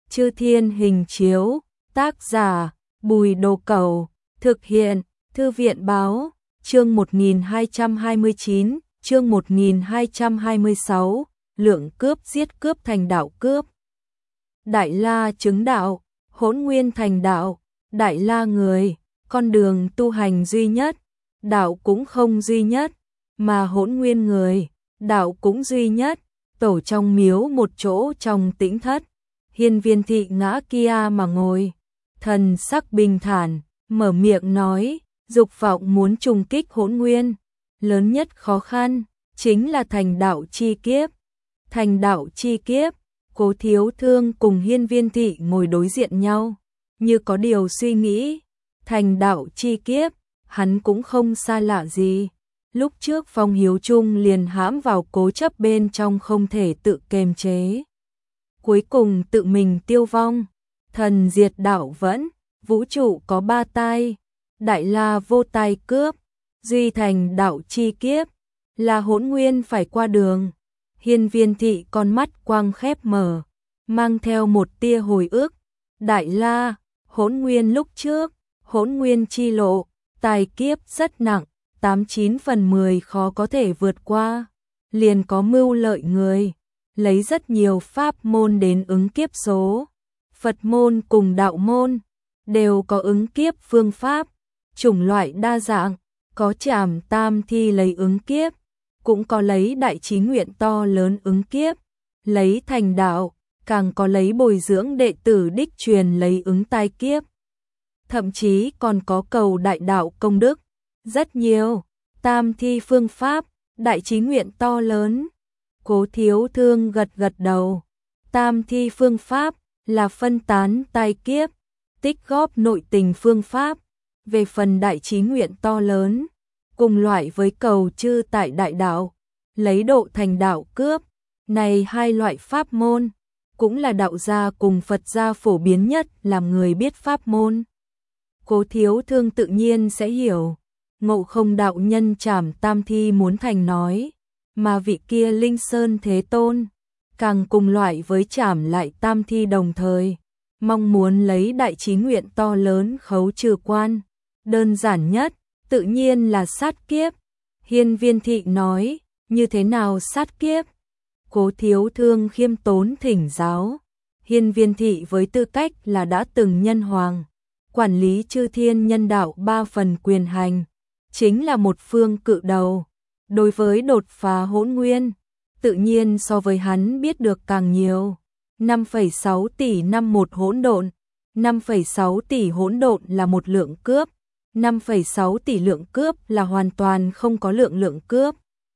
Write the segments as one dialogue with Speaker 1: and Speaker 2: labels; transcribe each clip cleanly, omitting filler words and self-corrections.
Speaker 1: Chư Thiên Hình Chiếu, tác giả Bùi Đồ Cẩu, thực hiện Thư viện Báo, chương 1229, chương 1226, lượng cướp giết cướp thành đạo cướp. Đại La chứng đạo, Hỗn Nguyên thành đạo, Đại La người, con đường tu hành duy nhất, đạo cũng không duy nhất, mà Hỗn Nguyên người, đạo cũng duy nhất, tổ trong miếu một chỗ trong tĩnh thất. Hiên Viên Thị ngã kia mà ngồi, thần sắc bình thản, mở miệng nói, dục vọng muốn trùng kích Hỗn Nguyên, lớn nhất khó khăn chính là thành đạo chi kiếp. Thành đạo chi kiếp, Cố Thiếu Thương cùng Hiên Viên Thị ngồi đối diện nhau, như có điều suy nghĩ. Thành đạo chi kiếp, hắn cũng không xa lạ gì. Lúc trước Phong Hiếu Trung liền hãm vào cố chấp bên trong không thể tự kiềm chế. Cuối cùng tự mình tiêu vong. Thần diệt đạo vẫn, vũ trụ có ba tai, Đại La vô tai cướp, duy thành đạo chi kiếp, là Hỗn Nguyên phải qua đường. Hiên Viên Thị con mắt quang khép mở, mang theo một tia hồi ức. Đại La, Hỗn Nguyên lúc trước, Hỗn Nguyên chi lộ, tài kiếp rất nặng, 89 phần 10 khó có thể vượt qua. Liền có mưu lợi người, lấy rất nhiều pháp môn đến ứng kiếp số. Phật môn cùng đạo môn đều có ứng kiếp phương pháp, chủng loại đa dạng, có trảm tam thi lấy ứng kiếp, cũng có lấy đại chí nguyện to lớn ứng kiếp, lấy thành đạo, càng có lấy bồi dưỡng đệ tử đích truyền lấy ứng tai kiếp. Thậm chí còn có cầu đại đạo công đức, rất nhiều, tam thi phương pháp, đại chí nguyện to lớn. Cố Thiếu Thương gật gật đầu, tam thi phương pháp là phân tán tai kiếp, tích góp nội tình phương pháp. Về phần đại chí nguyện to lớn, cùng loại với cầu chư tại đại đạo, lấy độ thành đạo cướp. Này hai loại pháp môn, cũng là đạo gia cùng Phật gia phổ biến nhất làm người biết pháp môn. Cố Thiếu Thương tự nhiên sẽ hiểu. Ngộ Không đạo nhân trảm tam thi muốn thành nói, mà vị kia Linh Sơn Thế Tôn càng cùng loại với trảm lại tam thi đồng thời, mong muốn lấy đại chí nguyện to lớn khấu trừ quan. Đơn giản nhất, tự nhiên là sát kiếp. Hiên Viên Thị nói, như thế nào sát kiếp? Cố Thiếu Thương khiêm tốn thỉnh giáo. Hiên Viên Thị với tư cách là đã từng nhân hoàng, quản lý chư thiên nhân đạo 3 phần quyền hành, chính là một phương cự đầu. Đối với đột phá Hỗn Nguyên, tự nhiên so với hắn biết được càng nhiều. 5,6 tỷ năm một hỗn độn, 5,6 tỷ hỗn độn là một lượng cướp, 5,6 tỷ lượng cướp là hoàn toàn không có lượng cướp.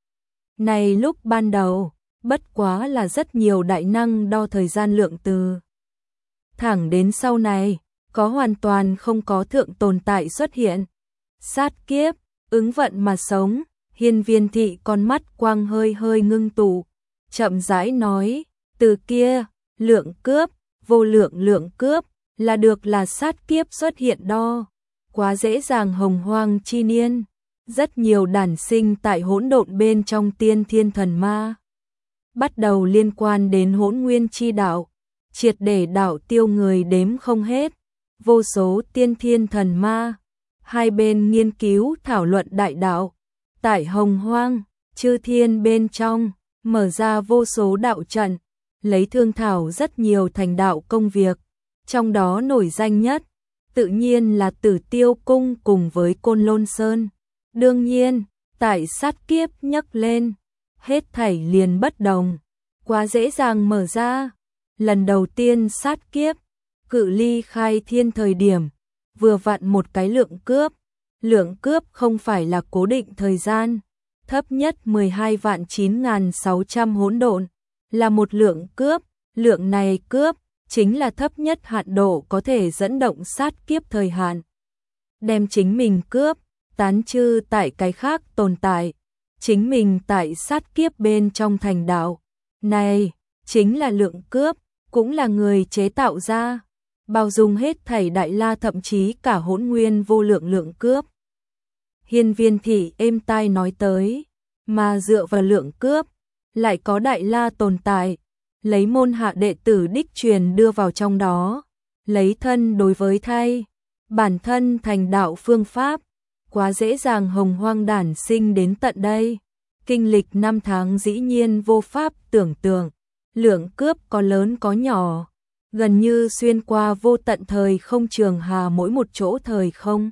Speaker 1: Này lúc ban đầu, bất quá là rất nhiều đại năng đo thời gian lượng từ. Thẳng đến sau này, có hoàn toàn không có thượng tồn tại xuất hiện. Sát kiếp, ứng vận mà sống. Hiên Viên Thị con mắt quang hơi hơi ngưng tụ, chậm rãi nói, từ kia, lượng cướp, vô lượng cướp, là được là sát kiếp xuất hiện đo. Quá dễ dàng hồng hoang chi niên, rất nhiều đản sinh tại hỗn độn bên trong tiên thiên thần ma. Bắt đầu liên quan đến Hỗn Nguyên chi đạo, triệt để đạo tiêu người đếm không hết, vô số tiên thiên thần ma. Hai bên nghiên cứu thảo luận đại đạo. Tại hồng hoang, chư thiên bên trong, mở ra vô số đạo trận, lấy thương thảo rất nhiều thành đạo công việc. Trong đó nổi danh nhất, tự nhiên là Tử Tiêu Cung cùng với Côn Lôn Sơn. Đương nhiên, tại sát kiếp nhắc lên, hết thảy liền bất đồng, quá dễ dàng mở ra. Lần đầu tiên sát kiếp, cự ly khai thiên thời điểm, vừa vặn một cái lượng cướp. Lượng cướp không phải là cố định thời gian, thấp nhất 12.9.600 hỗn độn, là một lượng cướp. Lượng này cướp, chính là thấp nhất hạn độ có thể dẫn động sát kiếp thời hạn. Đem chính mình cướp, tán trừ tại cái khác tồn tại, chính mình tại sát kiếp bên trong thành đạo. Này, chính là lượng cướp, cũng là người chế tạo ra, bao dung hết thảy Đại La thậm chí cả Hỗn Nguyên vô lượng cướp. Hiên Viên Thị êm tai nói tới, mà dựa vào lượng cướp, lại có Đại La tồn tại, lấy môn hạ đệ tử đích truyền đưa vào trong đó, lấy thân đối với thay, bản thân thành đạo phương pháp, quá dễ dàng hồng hoang đản sinh đến tận đây. Kinh lịch 5 tháng dĩ nhiên vô pháp tưởng tượng, lượng cướp có lớn có nhỏ, gần như xuyên qua vô tận thời không trường hà mỗi một chỗ thời không.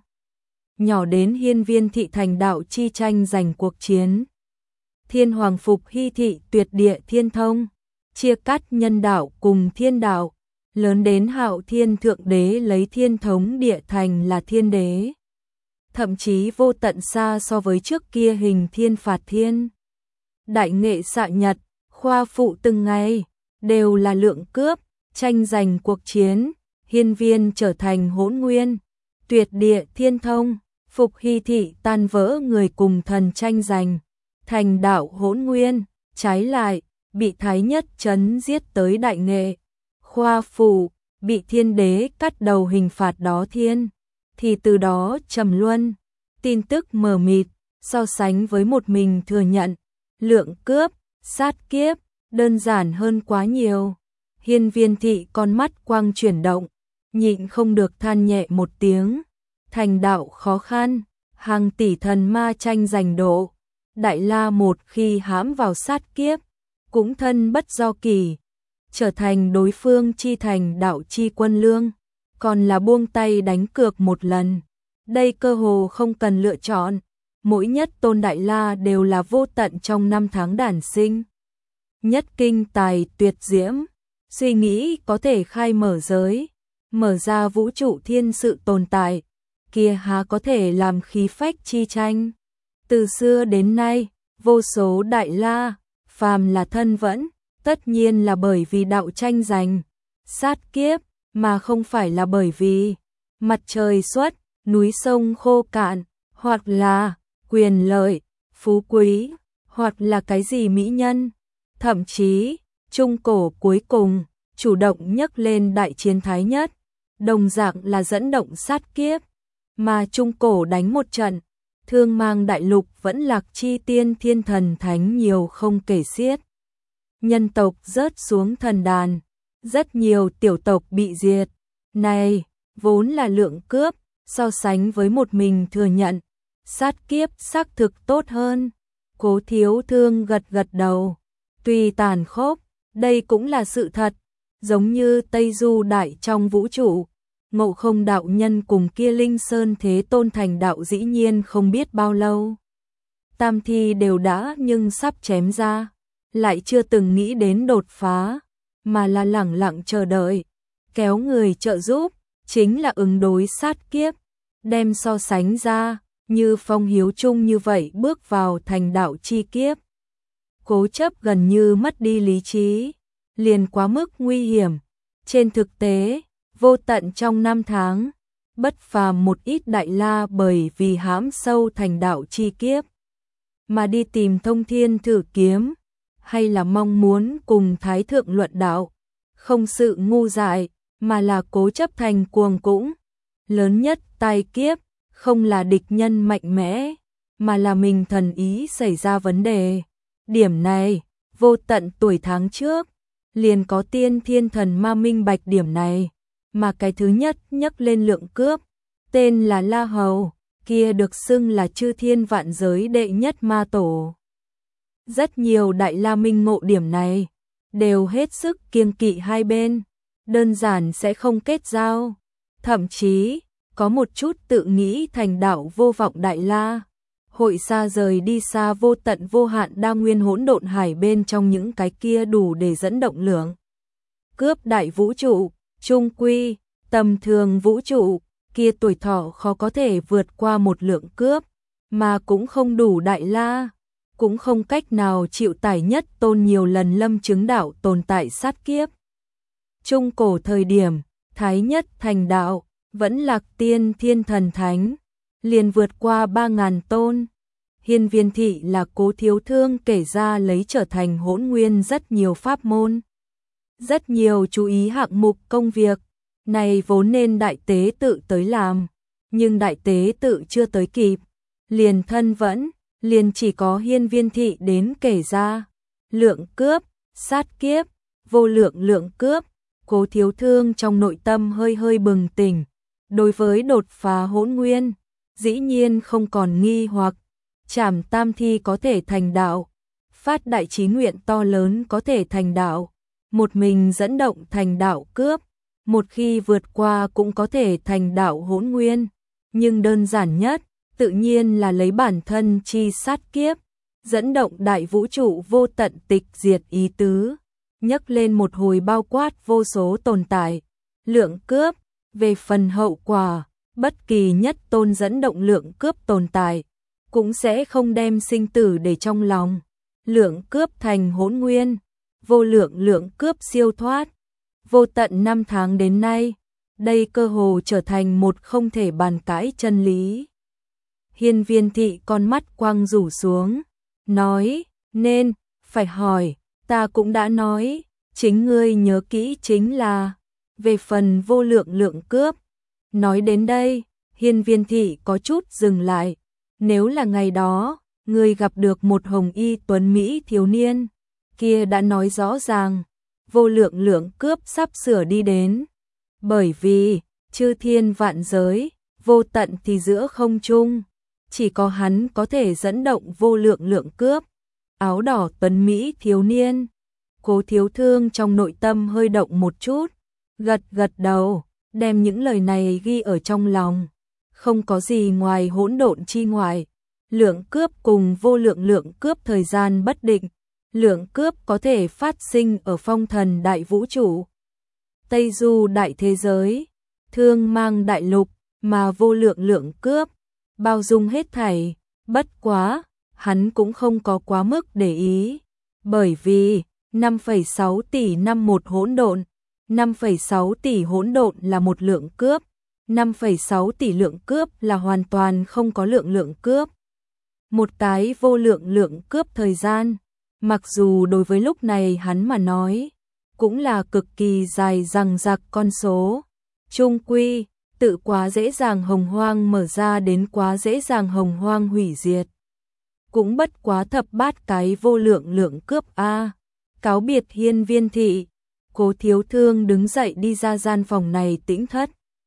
Speaker 1: Nhỏ đến hiên viên thị thành đạo chi tranh giành cuộc chiến. Thiên hoàng phục hy thị tuyệt địa thiên thông, chia cắt nhân đạo cùng thiên đạo, lớn đến hạo thiên thượng đế lấy thiên thống địa thành là thiên đế. Thậm chí vô tận xa so với trước kia hình thiên phạt thiên. Đại nghệ xạ nhật, khoa phụ từng ngày, đều là lượng cướp, tranh giành cuộc chiến, hiên viên trở thành hỗn nguyên, tuyệt địa thiên thông, phục hy thị tan vỡ người cùng thần tranh giành, thành đạo hỗn nguyên, trái lại, bị thái nhất chấn giết tới đại nghệ, khoa phụ, bị thiên đế cắt đầu hình phạt đó thiên, thì từ đó trầm luân, tin tức mờ mịt, so sánh với một mình thừa nhận, lượng cướp, sát kiếp, đơn giản hơn quá nhiều. Hiên viên thị con mắt quang chuyển động, nhịn không được than nhẹ một tiếng, thành đạo khó khăn, hàng tỷ thần ma tranh giành độ, Đại La một khi hãm vào sát kiếp, cũng thân bất do kỳ, trở thành đối phương chi thành đạo chi quân lương, còn là buông tay đánh cược một lần. Đây cơ hồ không cần lựa chọn, mỗi nhất tôn Đại La đều là vô tận trong 5 tháng đản sinh. Nhất kinh tài tuyệt diễm, suy nghĩ có thể khai mở giới, mở ra vũ trụ thiên sự tồn tại, kia há có thể làm khí phách chi tranh. Từ xưa đến nay, vô số Đại La, phàm là thân vẫn, tất nhiên là bởi vì đạo tranh giành, sát kiếp, mà không phải là bởi vì mặt trời xuất, núi sông khô cạn, hoặc là quyền lợi, phú quý, hoặc là cái gì mỹ nhân. Thậm chí, trung cổ cuối cùng, chủ động nhấc lên đại chiến thái nhất, đồng dạng là dẫn động sát kiếp, mà trung cổ đánh một trận, thương mang đại lục vẫn lạc chi tiên thiên thần thánh nhiều không kể xiết. Nhân tộc rớt xuống thần đàn, rất nhiều tiểu tộc bị diệt. Này, vốn là lượng cướp, so sánh với một mình thừa nhận, sát kiếp xác thực tốt hơn. Cố Thiếu Thương gật gật đầu, tuy tàn khốc, đây cũng là sự thật, giống như Tây Du Đại trong vũ trụ, Ngộ Không đạo nhân cùng kia Linh Sơn Thế Tôn thành đạo dĩ nhiên không biết bao lâu. Tam thi đều đã nhưng sắp chém ra, lại chưa từng nghĩ đến đột phá, mà là lẳng lặng chờ đợi, kéo người trợ giúp, chính là ứng đối sát kiếp, đem so sánh ra, như Phong Hiếu Trung như vậy bước vào thành đạo chi kiếp. Cố chấp gần như mất đi lý trí, liền quá mức nguy hiểm. Trên thực tế, vô tận trong 5 tháng, bất phàm một ít Đại La bởi vì hãm sâu thành đạo chi kiếp, mà đi tìm Thông Thiên thử kiếm, hay là mong muốn cùng Thái Thượng luận đạo, không sự ngu dại, mà là cố chấp thành cuồng cũng. Lớn nhất tai kiếp, không là địch nhân mạnh mẽ, mà là mình thần ý xảy ra vấn đề. Điểm này, vô tận tuổi tháng trước, liền có tiên thiên thần ma minh bạch điểm này, mà cái thứ nhất nhắc lên lượng cướp, tên là La Hầu, kia được xưng là chư thiên vạn giới đệ nhất ma tổ. Rất nhiều Đại La minh ngộ điểm này, đều hết sức kiêng kỵ hai bên, đơn giản sẽ không kết giao, thậm chí có một chút tự nghĩ thành đạo vô vọng Đại La, hội xa rời đi xa vô tận vô hạn đa nguyên hỗn độn hải bên trong những cái kia đủ để dẫn động lượng cướp đại vũ trụ, trung quy, tầm thường vũ trụ, kia tuổi thọ khó có thể vượt qua một lượng cướp, mà cũng không đủ Đại La, cũng không cách nào chịu tải nhất tôn nhiều lần lâm chứng đạo tồn tại sát kiếp. Trung cổ thời điểm, Thái nhất thành đạo, vẫn lạc tiên thiên thần thánh, liền vượt qua 3.000 tôn. Hiên viên thị là Cố Thiếu Thương kể ra lấy trở thành hỗn nguyên rất nhiều pháp môn, rất nhiều chú ý hạng mục công việc, này vốn nên đại tế tự tới làm, nhưng đại tế tự chưa tới kịp, liền thân vẫn, liền chỉ có hiên viên thị đến kể ra, lượng cướp, sát kiếp, vô lượng lượng cướp. Cố Thiếu Thương trong nội tâm hơi hơi bừng tỉnh. Đối với đột phá hỗn nguyên, dĩ nhiên không còn nghi hoặc. Trảm tam thi có thể thành đạo, phát đại chí nguyện to lớn có thể thành đạo, một mình dẫn động thành đạo cướp, một khi vượt qua cũng có thể thành đạo hỗn nguyên, nhưng đơn giản nhất, tự nhiên là lấy bản thân chi sát kiếp, dẫn động đại vũ trụ vô tận tịch diệt ý tứ, nhấc lên một hồi bao quát vô số tồn tại, lượng cướp, về phần hậu quả, bất kỳ nhất tôn dẫn động lượng cướp tồn tại, cũng sẽ không đem sinh tử để trong lòng. Lượng cướp thành hỗn nguyên, vô lượng lượng cướp siêu thoát. Vô tận năm tháng đến nay, đây cơ hồ trở thành một không thể bàn cãi chân lý. Hiên Viên Thị con mắt quang rủ xuống, nói, nên, phải hỏi, ta cũng đã nói, chính ngươi nhớ kỹ chính là, về phần vô lượng lượng cướp. Nói đến đây, Hiên Viên Thị có chút dừng lại, nếu là ngày đó, ngươi gặp được một hồng y tuấn Mỹ thiếu niên, kia đã nói rõ ràng, vô lượng lượng cướp sắp sửa đi đến. Bởi vì, chư thiên vạn giới, vô tận thì giữa không trung, chỉ có hắn có thể dẫn động vô lượng lượng cướp. Áo đỏ tuấn Mỹ thiếu niên, Cố Thiếu Thương trong nội tâm hơi động một chút, gật gật đầu, đem những lời này ghi ở trong lòng. Không có gì ngoài hỗn độn chi ngoại, lượng cướp cùng vô lượng lượng cướp thời gian bất định, lượng cướp có thể phát sinh ở phong thần đại vũ trụ, Tây Du đại thế giới, thương mang đại lục, mà vô lượng lượng cướp, bao dung hết thảy, bất quá, hắn cũng không có quá mức để ý, bởi vì 5,6 tỷ năm một hỗn độn, 5,6 tỷ hỗn độn là một lượng cướp, 5,6 tỷ lượng cướp là hoàn toàn không có lượng lượng cướp. Một cái vô lượng lượng cướp thời gian, mặc dù đối với lúc này hắn mà nói, cũng là cực kỳ dài dằng dặc con số. Chung quy, tự quá dễ dàng hồng hoang mở ra đến quá dễ dàng hồng hoang hủy diệt. Cũng bất quá thập bát cái vô lượng lượng cướp a. Cáo biệt Hiên Viên Thị, Cố Thiếu Thương đứng dậy đi ra gian phòng này tĩnh thất.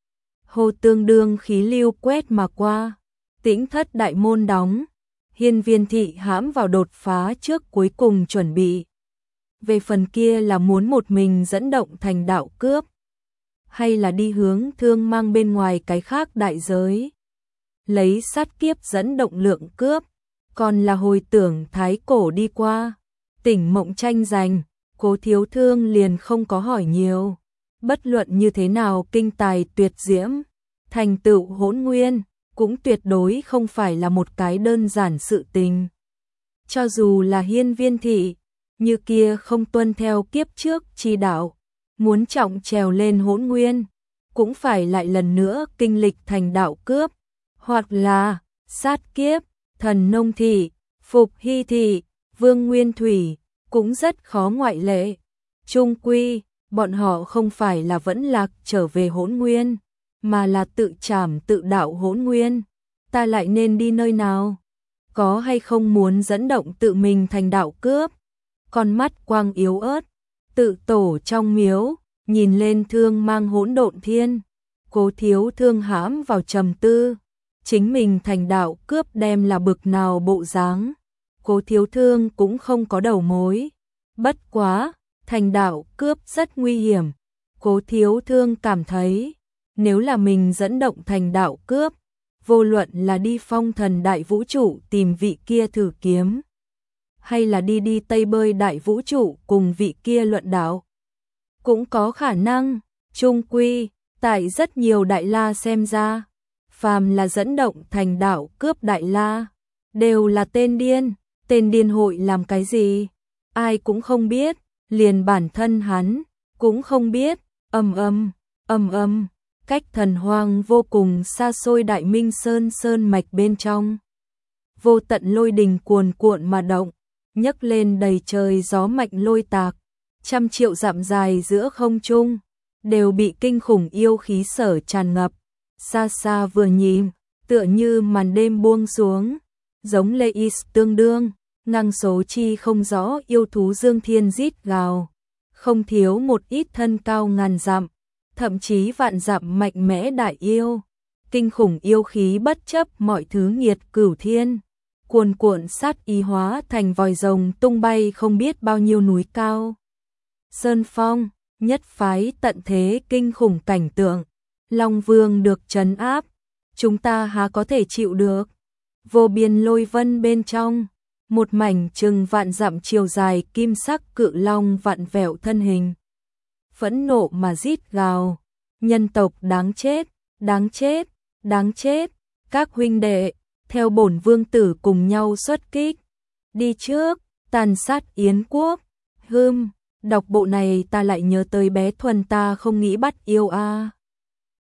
Speaker 1: Hồ tương đương khí lưu quét mà qua, tĩnh thất đại môn đóng, Hiên Viên Thị hãm vào đột phá trước cuối cùng chuẩn bị. Về phần kia là muốn một mình dẫn động thành đạo cướp, hay là đi hướng thương mang bên ngoài cái khác đại giới. Lấy sát kiếp dẫn động lượng cướp, còn là hồi tưởng thái cổ đi qua, tỉnh mộng tranh giành, Cố Thiếu Thương liền không có hỏi nhiều. Bất luận như thế nào kinh tài tuyệt diễm, thành tựu hỗn nguyên, cũng tuyệt đối không phải là một cái đơn giản sự tình. Cho dù là Hiên Viên Thị, như kia không tuân theo kiếp trước chi đạo, muốn trọng trèo lên hỗn nguyên, cũng phải lại lần nữa kinh lịch thành đạo cướp, hoặc là sát kiếp, Thần Nông Thị, Phục Hy Thị, Vương Nguyên Thủy, cũng rất khó ngoại lệ. Chung quy, bọn họ không phải là vẫn lạc trở về hỗn nguyên, mà là tự trảm tự đạo hỗn nguyên. Ta lại nên đi nơi nào? Có hay không muốn dẫn động tự mình thành đạo cướp? Con mắt quang yếu ớt, tự tổ trong miếu, nhìn lên thương mang hỗn độn thiên. Cố Thiếu Thương hãm vào trầm tư, chính mình thành đạo cướp đem là bực nào bộ dáng. Cố Thiếu Thương cũng không có đầu mối. Bất quá, thành đạo cướp rất nguy hiểm. Cố Thiếu Thương cảm thấy, nếu là mình dẫn động thành đạo cướp, vô luận là đi phong thần đại vũ trụ tìm vị kia thử kiếm, hay là đi Tây Bơi đại vũ trụ cùng vị kia luận đạo, cũng có khả năng. Chung quy, tại rất nhiều đại la xem ra, phàm là dẫn động thành đạo cướp đại la, đều là tên điên. Tên điên hội làm cái gì? Ai cũng không biết, liền bản thân hắn cũng không biết. Cách thần hoang vô cùng xa xôi Đại Minh sơn mạch bên trong, vô tận lôi đình cuồn cuộn mà động, nhấc lên đầy trời gió mạnh lôi tạc, trăm triệu dặm dài giữa không trung đều bị kinh khủng yêu khí sở tràn ngập. Xa xa vừa nhìn, tựa như màn đêm buông xuống, giống Leis tương đương, ngăng số chi không rõ yêu thú dương thiên rít gào, không thiếu một ít thân cao ngàn dặm, thậm chí vạn dặm mạnh mẽ đại yêu. Kinh khủng yêu khí bất chấp mọi thứ nghiệt cửu thiên, cuồn cuộn sát ý hóa thành vòi rồng tung bay không biết bao nhiêu núi cao. Sơn phong, nhất phái tận thế kinh khủng cảnh tượng, Long Vương được trấn áp, chúng ta há có thể chịu được. Vô biên lôi vân bên trong, một mảnh chừng vạn dặm chiều dài kim sắc cự long vặn vẹo thân hình. Phẫn nộ mà rít gào, nhân tộc đáng chết, đáng chết, đáng chết, các huynh đệ, theo bổn vương tử cùng nhau xuất kích. Đi trước, tàn sát Yến quốc. Đọc bộ này ta lại nhớ tới bé Thuần ta không nghĩ bắt yêu a.